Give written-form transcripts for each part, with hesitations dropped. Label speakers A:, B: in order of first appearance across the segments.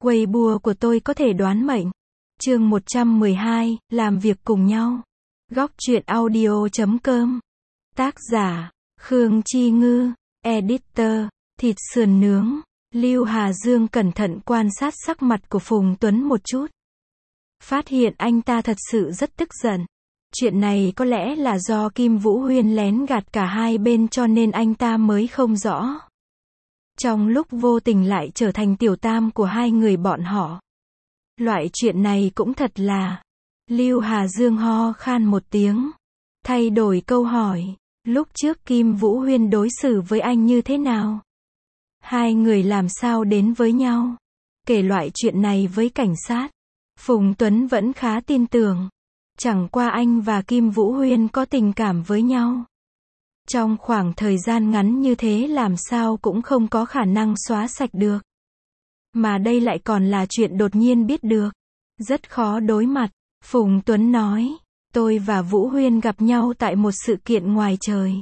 A: Weibo của tôi có thể đoán mệnh. Chương 112, làm việc cùng nhau. Góc truyện audio.com. Tác giả, Khương Chi Ngư. Editor, thịt sườn nướng. Lưu Hà Dương cẩn thận quan sát sắc mặt của Phùng Tuấn một chút. Phát hiện anh ta thật sự rất tức giận. Chuyện này có lẽ là do Kim Vũ Huyên lén gạt cả hai bên cho nên anh ta mới không rõ. Trong lúc vô tình lại trở thành tiểu tam của hai người bọn họ. Loại chuyện này cũng thật là... Lưu Hà Dương ho khan một tiếng. Thay đổi câu hỏi. Lúc trước Kim Vũ Huyên đối xử với anh như thế nào? Hai người làm sao đến với nhau? Kể loại chuyện này với cảnh sát. Phùng Tuấn vẫn khá tin tưởng. Chẳng qua anh và Kim Vũ Huyên có tình cảm với nhau. Trong khoảng thời gian ngắn như thế làm sao cũng không có khả năng xóa sạch được. Mà đây lại còn là chuyện đột nhiên biết được. Rất khó đối mặt. Phùng Tuấn nói, tôi và Vũ Huyên gặp nhau tại một sự kiện ngoài trời.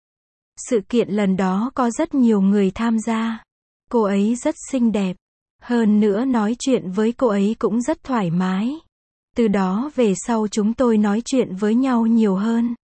A: Sự kiện lần đó có rất nhiều người tham gia. Cô ấy rất xinh đẹp. Hơn nữa nói chuyện với cô ấy cũng rất thoải mái. Từ đó về sau chúng tôi nói chuyện với nhau nhiều hơn.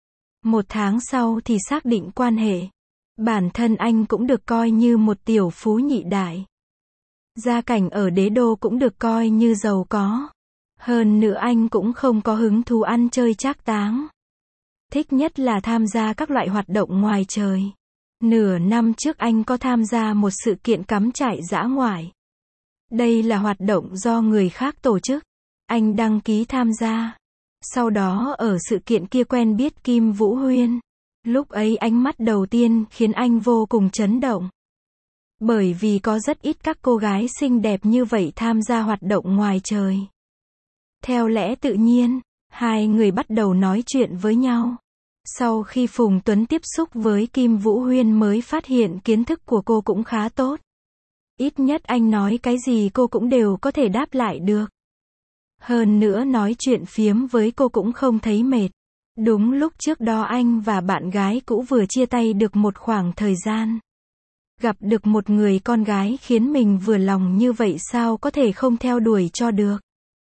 A: 1 tháng sau thì xác định quan hệ. Bản thân anh cũng được coi như một tiểu phú nhị đại. Gia cảnh ở đế đô cũng được coi như giàu có. Hơn nữa anh cũng không có hứng thú ăn chơi trác táng. Thích nhất là tham gia các loại hoạt động ngoài trời. Nửa năm trước anh có tham gia một sự kiện cắm trại dã ngoại. Đây là hoạt động do người khác tổ chức. Anh đăng ký tham gia. Sau đó ở sự kiện kia quen biết Kim Vũ Huyên. Lúc ấy ánh mắt đầu tiên khiến anh vô cùng chấn động. Bởi vì có rất ít các cô gái xinh đẹp như vậy tham gia hoạt động ngoài trời. Theo lẽ tự nhiên, hai người bắt đầu nói chuyện với nhau. Sau khi Phùng Tuấn tiếp xúc với Kim Vũ Huyên mới phát hiện kiến thức của cô cũng khá tốt. Ít nhất anh nói cái gì cô cũng đều có thể đáp lại được. Hơn nữa nói chuyện phiếm với cô cũng không thấy mệt. Đúng lúc trước đó anh và bạn gái cũ vừa chia tay được một khoảng thời gian. Gặp được một người con gái khiến mình vừa lòng như vậy sao có thể không theo đuổi cho được.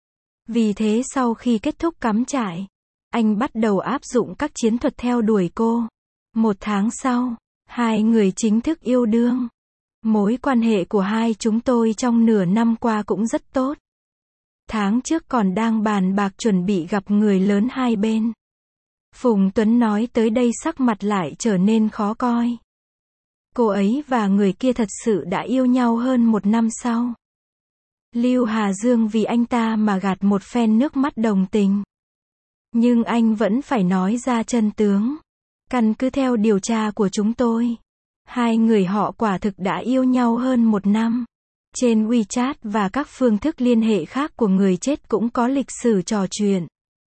A: Vì thế sau khi kết thúc cắm trại, anh bắt đầu áp dụng các chiến thuật theo đuổi cô. 1 tháng sau, hai người chính thức yêu đương. Mối quan hệ của hai chúng tôi trong nửa năm qua cũng rất tốt. Tháng trước còn đang bàn bạc chuẩn bị gặp người lớn hai bên. Phùng Tuấn nói tới đây sắc mặt lại trở nên khó coi. Cô ấy và người kia thật sự đã yêu nhau hơn 1 năm sau. Lưu Hà Dương vì anh ta mà gạt một phen nước mắt đồng tình. Nhưng anh vẫn phải nói ra chân tướng. Căn cứ theo điều tra của chúng tôi, hai người họ quả thực đã yêu nhau hơn 1 năm. Trên WeChat và các phương thức liên hệ khác của người chết cũng có lịch sử trò chuyện.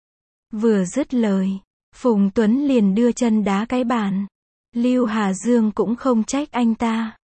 A: Vừa dứt lời, Phùng Tuấn liền đưa chân đá cái bàn. Lưu Hà Dương cũng không trách anh ta.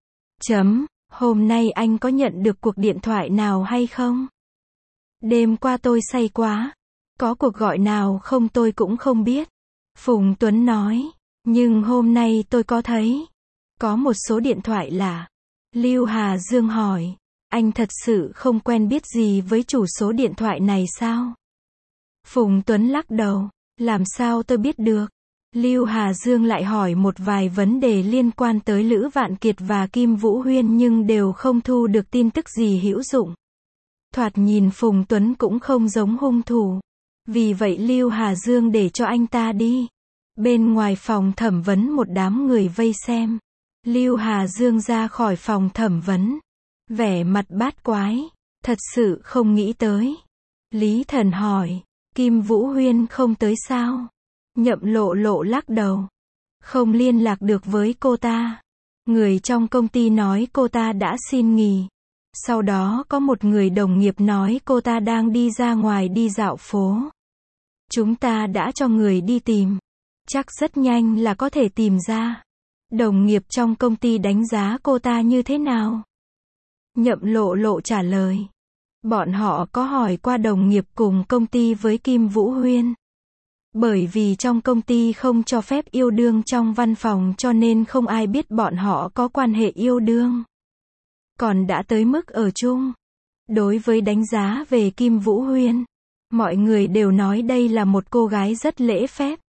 A: Hôm nay anh có nhận được cuộc điện thoại nào hay không? Đêm qua tôi say quá. Có cuộc gọi nào không tôi cũng không biết. Phùng Tuấn nói. Nhưng hôm nay tôi có thấy. Có một số điện thoại lạ. Lưu Hà Dương hỏi. Anh thật sự không quen biết gì với chủ số điện thoại này sao? Phùng Tuấn lắc đầu. Làm sao tôi biết được? Lưu Hà Dương lại hỏi một vài vấn đề liên quan tới Lữ Vạn Kiệt và Kim Vũ Huyên nhưng đều không thu được tin tức gì hữu dụng. Thoạt nhìn Phùng Tuấn cũng không giống hung thủ. Vì vậy Lưu Hà Dương để cho anh ta đi. Bên ngoài phòng thẩm vấn một đám người vây xem. Lưu Hà Dương ra khỏi phòng thẩm vấn. Vẻ mặt bát quái. Thật sự không nghĩ tới. Lý Thần hỏi. Kim Vũ Huyên không tới sao? Nhậm Lộ Lộ lắc đầu. Không liên lạc được với cô ta. Người trong công ty nói cô ta đã xin nghỉ. Sau đó có một người đồng nghiệp nói cô ta đang đi ra ngoài đi dạo phố. Chúng ta đã cho người đi tìm. Chắc rất nhanh là có thể tìm ra. Đồng nghiệp trong công ty đánh giá cô ta như thế nào? Nhậm Lộ Lộ trả lời. Bọn họ có hỏi qua đồng nghiệp cùng công ty với Kim Vũ Huyên. Bởi vì trong công ty không cho phép yêu đương trong văn phòng cho nên không ai biết bọn họ có quan hệ yêu đương. Còn đã tới mức ở chung. Đối với đánh giá về Kim Vũ Huyên, mọi người đều nói đây là một cô gái rất lễ phép.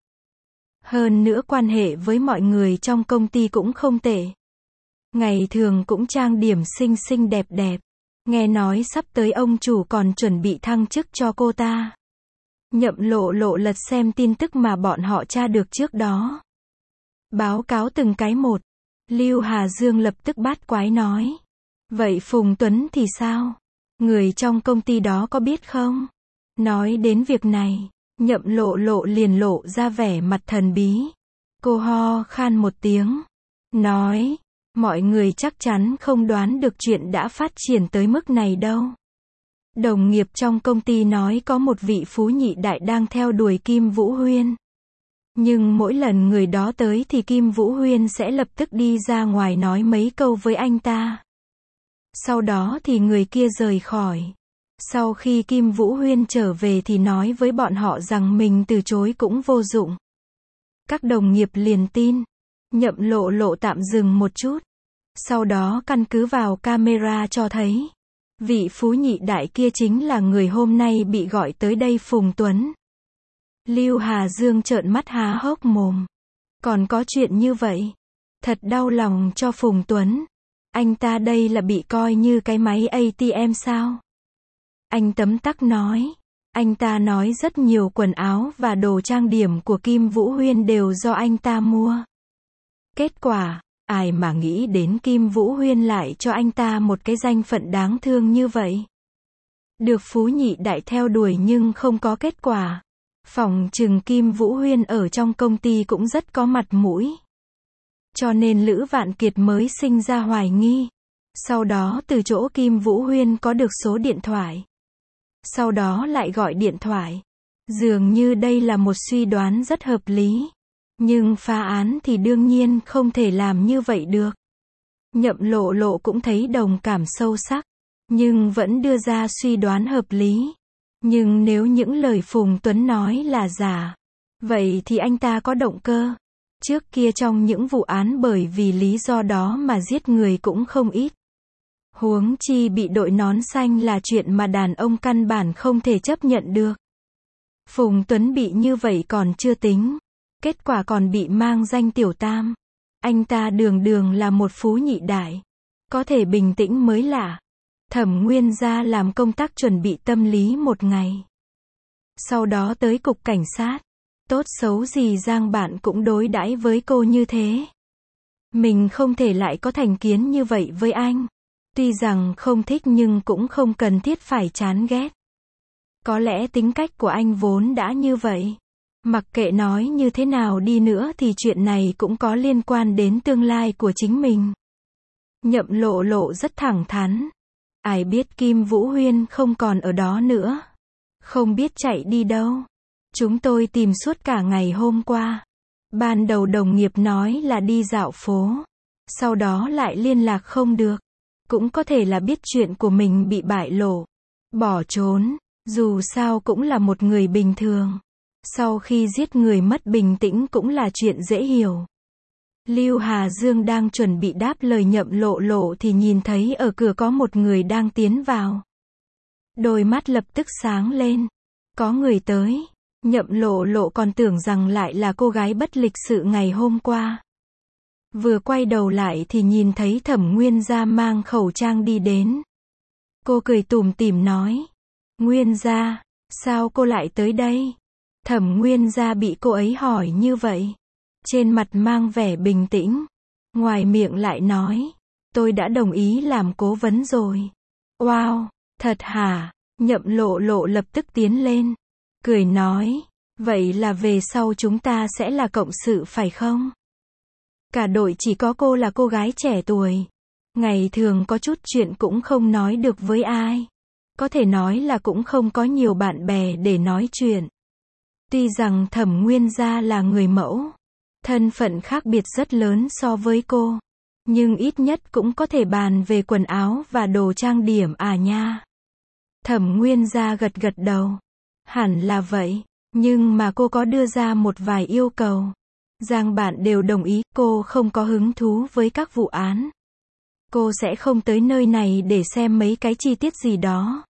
A: Hơn nữa quan hệ với mọi người trong công ty cũng không tệ. Ngày thường cũng trang điểm xinh xinh đẹp đẹp. Nghe nói sắp tới ông chủ còn chuẩn bị thăng chức cho cô ta. Nhậm Lộ Lộ lật xem tin tức mà bọn họ tra được trước đó. Báo cáo từng cái một. Lưu Hà Dương lập tức bát quái nói. Vậy Phùng Tuấn thì sao? Người trong công ty đó có biết không? Nói đến việc này, Nhậm Lộ Lộ liền lộ ra vẻ mặt thần bí. Cô ho khan một tiếng. Nói, mọi người chắc chắn không đoán được chuyện đã phát triển tới mức này đâu. Đồng nghiệp trong công ty nói có một vị phú nhị đại đang theo đuổi Kim Vũ Huyên. Nhưng mỗi lần người đó tới thì Kim Vũ Huyên sẽ lập tức đi ra ngoài nói mấy câu với anh ta. Sau đó thì người kia rời khỏi. Sau khi Kim Vũ Huyên trở về thì nói với bọn họ rằng mình từ chối cũng vô dụng. Các đồng nghiệp liền tin. Nhậm Lộ Lộ tạm dừng một chút. Sau đó căn cứ vào camera cho thấy. Vị phú nhị đại kia chính là người hôm nay bị gọi tới đây, Phùng Tuấn. Lưu Hà Dương trợn mắt há hốc mồm. Còn có chuyện như vậy? Thật đau lòng cho Phùng Tuấn. Anh ta đây là bị coi như cái máy ATM sao? Anh tấm tắc nói. Anh ta nói rất nhiều quần áo và đồ trang điểm của Kim Vũ Huyên đều do anh ta mua. Kết quả, ai mà nghĩ đến Kim Vũ Huyên lại cho anh ta một cái danh phận đáng thương như vậy. Được phú nhị đại theo đuổi nhưng không có kết quả. Phỏng chừng Kim Vũ Huyên ở trong công ty cũng rất có mặt mũi. Cho nên Lữ Vạn Kiệt mới sinh ra hoài nghi. Sau đó từ chỗ Kim Vũ Huyên có được số điện thoại. Sau đó lại gọi điện thoại. Dường như đây là một suy đoán rất hợp lý. Nhưng phá án thì đương nhiên không thể làm như vậy được. Nhậm Lộ Lộ cũng thấy đồng cảm sâu sắc. Nhưng vẫn đưa ra suy đoán hợp lý. Nhưng nếu những lời Phùng Tuấn nói là giả, vậy thì anh ta có động cơ. Trước kia trong những vụ án bởi vì lý do đó mà giết người cũng không ít. Huống chi bị đội nón xanh là chuyện mà đàn ông căn bản không thể chấp nhận được. Phùng Tuấn bị như vậy còn chưa tính. Kết quả còn bị mang danh tiểu tam. Anh ta đường đường là một phú nhị đại. Có thể bình tĩnh mới lạ. Thẩm Nguyên ra làm công tác chuẩn bị tâm lý một ngày. Sau đó tới cục cảnh sát. Tốt xấu gì Giang bạn cũng đối đãi với cô như thế. Mình không thể lại có thành kiến như vậy với anh. Tuy rằng không thích nhưng cũng không cần thiết phải chán ghét. Có lẽ tính cách của anh vốn đã như vậy. Mặc kệ nói như thế nào đi nữa thì chuyện này cũng có liên quan đến tương lai của chính mình. Nhậm Lộ Lộ rất thẳng thắn. Ai biết Kim Vũ Huyên không còn ở đó nữa. Không biết chạy đi đâu. Chúng tôi tìm suốt cả ngày hôm qua. Ban đầu đồng nghiệp nói là đi dạo phố. Sau đó lại liên lạc không được. Cũng có thể là biết chuyện của mình bị bại lộ. Bỏ trốn. Dù sao cũng là một người bình thường. Sau khi giết người mất bình tĩnh cũng là chuyện dễ hiểu. Lưu Hà Dương đang chuẩn bị đáp lời Nhậm Lộ Lộ thì nhìn thấy ở cửa có một người đang tiến vào. Đôi mắt lập tức sáng lên. Có người tới. Nhậm Lộ Lộ còn tưởng rằng lại là cô gái bất lịch sự ngày hôm qua. Vừa quay đầu lại thì nhìn thấy Thẩm Nguyên Gia mang khẩu trang đi đến. Cô cười tủm tỉm nói. Nguyên Gia, sao cô lại tới đây? Thẩm Nguyên Gia bị cô ấy hỏi như vậy. Trên mặt mang vẻ bình tĩnh. Ngoài miệng lại nói. Tôi đã đồng ý làm cố vấn rồi. Wow, thật hả? Nhậm Lộ Lộ lập tức tiến lên. Cười nói. Vậy là về sau chúng ta sẽ là cộng sự phải không? Cả đội chỉ có cô là cô gái trẻ tuổi. Ngày thường có chút chuyện cũng không nói được với ai. Có thể nói là cũng không có nhiều bạn bè để nói chuyện. Tuy rằng Thẩm Nguyên Gia là người mẫu. Thân phận khác biệt rất lớn so với cô. Nhưng ít nhất cũng có thể bàn về quần áo và đồ trang điểm à nha. Thẩm Nguyên Gia gật gật đầu. Hẳn là vậy. Nhưng mà cô có đưa ra một vài yêu cầu. Giang bạn đều đồng ý, cô không có hứng thú với các vụ án. Cô sẽ không tới nơi này để xem mấy cái chi tiết gì đó.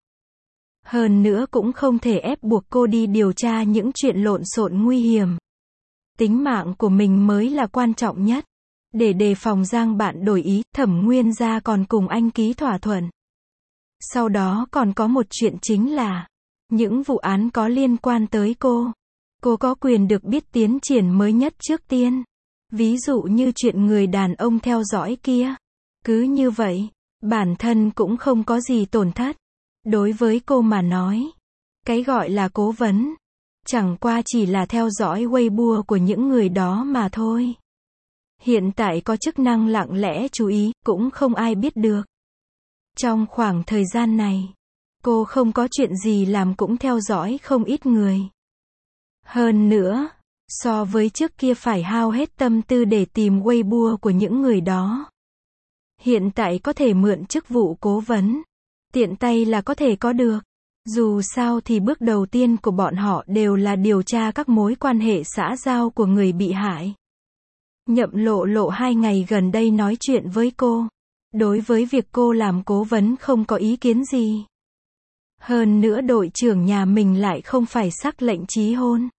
A: Hơn nữa cũng không thể ép buộc cô đi điều tra những chuyện lộn xộn nguy hiểm. Tính mạng của mình mới là quan trọng nhất. Để đề phòng Giang bạn đổi ý, Thẩm Nguyên Gia còn cùng anh ký thỏa thuận. Sau đó còn có một chuyện chính là, những vụ án có liên quan tới cô có quyền được biết tiến triển mới nhất trước tiên. Ví dụ như chuyện người đàn ông theo dõi kia. Cứ như vậy, bản thân cũng không có gì tổn thất. Đối với cô mà nói, cái gọi là cố vấn, chẳng qua chỉ là theo dõi Weibo của những người đó mà thôi. Hiện tại có chức năng lặng lẽ chú ý, cũng không ai biết được. Trong khoảng thời gian này, cô không có chuyện gì làm cũng theo dõi không ít người. Hơn nữa, so với trước kia phải hao hết tâm tư để tìm Weibo của những người đó. Hiện tại có thể mượn chức vụ cố vấn. Tiện tay là có thể có được. Dù sao thì bước đầu tiên của bọn họ đều là điều tra các mối quan hệ xã giao của người bị hại. Nhậm Lộ Lộ 2 ngày gần đây nói chuyện với cô. Đối với việc cô làm cố vấn không có ý kiến gì. Hơn nữa đội trưởng nhà mình lại không phải sắc lệnh chí hôn.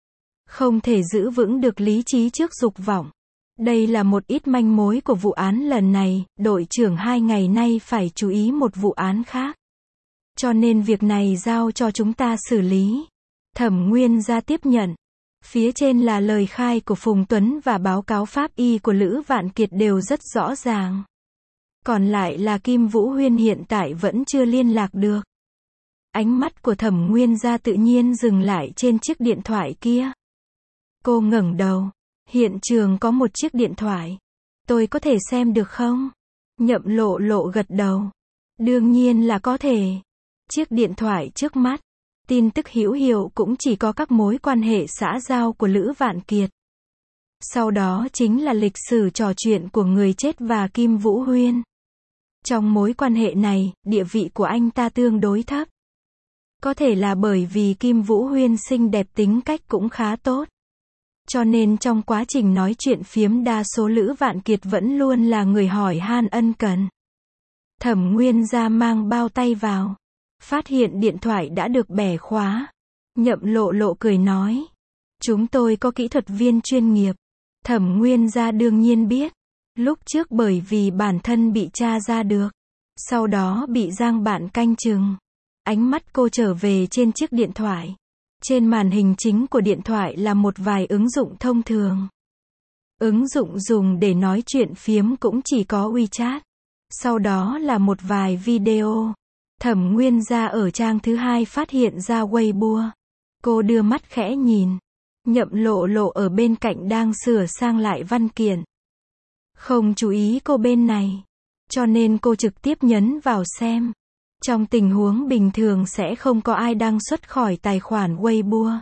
A: Không thể giữ vững được lý trí trước dục vọng. Đây là một ít manh mối của vụ án lần này, đội trưởng 2 ngày nay phải chú ý một vụ án khác. Cho nên việc này giao cho chúng ta xử lý. Thẩm Nguyên Gia tiếp nhận. Phía trên là lời khai của Phùng Tuấn và báo cáo pháp y của Lữ Vạn Kiệt đều rất rõ ràng. Còn lại là Kim Vũ Huyên hiện tại vẫn chưa liên lạc được. Ánh mắt của Thẩm Nguyên Gia tự nhiên dừng lại trên chiếc điện thoại kia. Cô ngẩng đầu. Hiện trường có một chiếc điện thoại. Tôi có thể xem được không? Nhậm Lộ Lộ gật đầu. Đương nhiên là có thể. Chiếc điện thoại trước mắt. Tin tức hữu hiệu cũng chỉ có các mối quan hệ xã giao của Lữ Vạn Kiệt. Sau đó chính là lịch sử trò chuyện của người chết và Kim Vũ Huyên. Trong mối quan hệ này, địa vị của anh ta tương đối thấp. Có thể là bởi vì Kim Vũ Huyên xinh đẹp tính cách cũng khá tốt. Cho nên trong quá trình nói chuyện phiếm đa số Lữ Vạn Kiệt vẫn luôn là người hỏi han ân cần. Thẩm Nguyên Gia mang bao tay vào. Phát hiện điện thoại đã được bẻ khóa. Nhậm Lộ Lộ cười nói. Chúng tôi có kỹ thuật viên chuyên nghiệp. Thẩm Nguyên Gia đương nhiên biết. Lúc trước bởi vì bản thân bị tra ra được. Sau đó bị Giang bạn canh chừng. Ánh mắt cô trở về trên chiếc điện thoại. Trên màn hình chính của điện thoại là một vài ứng dụng thông thường. Ứng dụng dùng để nói chuyện phiếm cũng chỉ có WeChat. Sau đó là một vài video. Thẩm Nguyên Gia ở trang thứ 2 phát hiện ra Weibo. Cô đưa mắt khẽ nhìn. Nhậm Lộ Lộ ở bên cạnh đang sửa sang lại văn kiện. Không chú ý cô bên này. Cho nên cô trực tiếp nhấn vào xem. Trong tình huống bình thường sẽ không có ai đăng xuất khỏi tài khoản Weibo.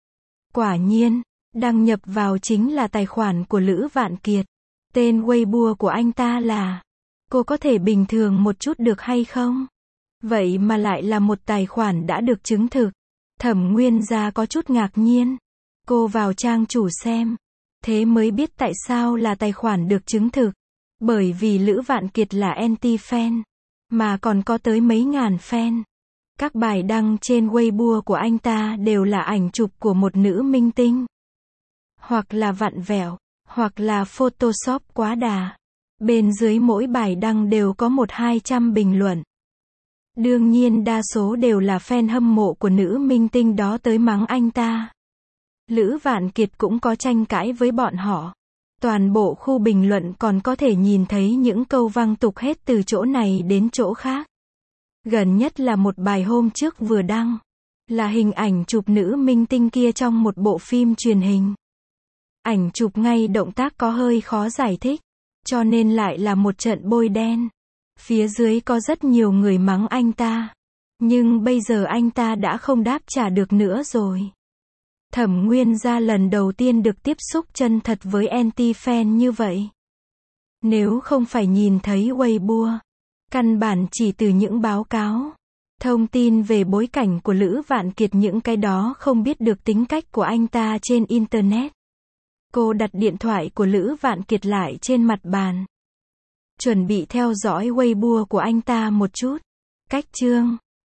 A: Quả nhiên, đăng nhập vào chính là tài khoản của Lữ Vạn Kiệt. Tên Weibo của anh ta là. Cô có thể bình thường một chút được hay không? Vậy mà lại là một tài khoản đã được chứng thực. Thẩm Nguyên Gia có chút ngạc nhiên. Cô vào trang chủ xem. Thế mới biết tại sao là tài khoản được chứng thực. Bởi vì Lữ Vạn Kiệt là anti-fan. Mà còn có tới mấy ngàn fan. Các bài đăng trên Weibo của anh ta đều là ảnh chụp của một nữ minh tinh. Hoặc là vặn vẹo, hoặc là Photoshop quá đà. Bên dưới mỗi bài đăng đều có 100-200 bình luận. Đương nhiên đa số đều là fan hâm mộ của nữ minh tinh đó tới mắng anh ta. Lữ Vạn Kiệt cũng có tranh cãi với bọn họ. Toàn bộ khu bình luận còn có thể nhìn thấy những câu văng tục hết từ chỗ này đến chỗ khác. Gần nhất là một bài hôm trước vừa đăng. Là hình ảnh chụp nữ minh tinh kia trong một bộ phim truyền hình. Ảnh chụp ngay động tác có hơi khó giải thích. Cho nên lại là một trận bôi đen. Phía dưới có rất nhiều người mắng anh ta. Nhưng bây giờ anh ta đã không đáp trả được nữa rồi. Thẩm Nguyên Gia lần đầu tiên được tiếp xúc chân thật với anti-fan như vậy. Nếu không phải nhìn thấy Weibo, căn bản chỉ từ những báo cáo, thông tin về bối cảnh của Lữ Vạn Kiệt những cái đó không biết được tính cách của anh ta trên Internet. Cô đặt điện thoại của Lữ Vạn Kiệt lại trên mặt bàn. Chuẩn bị theo dõi Weibo của anh ta một chút. Cách chương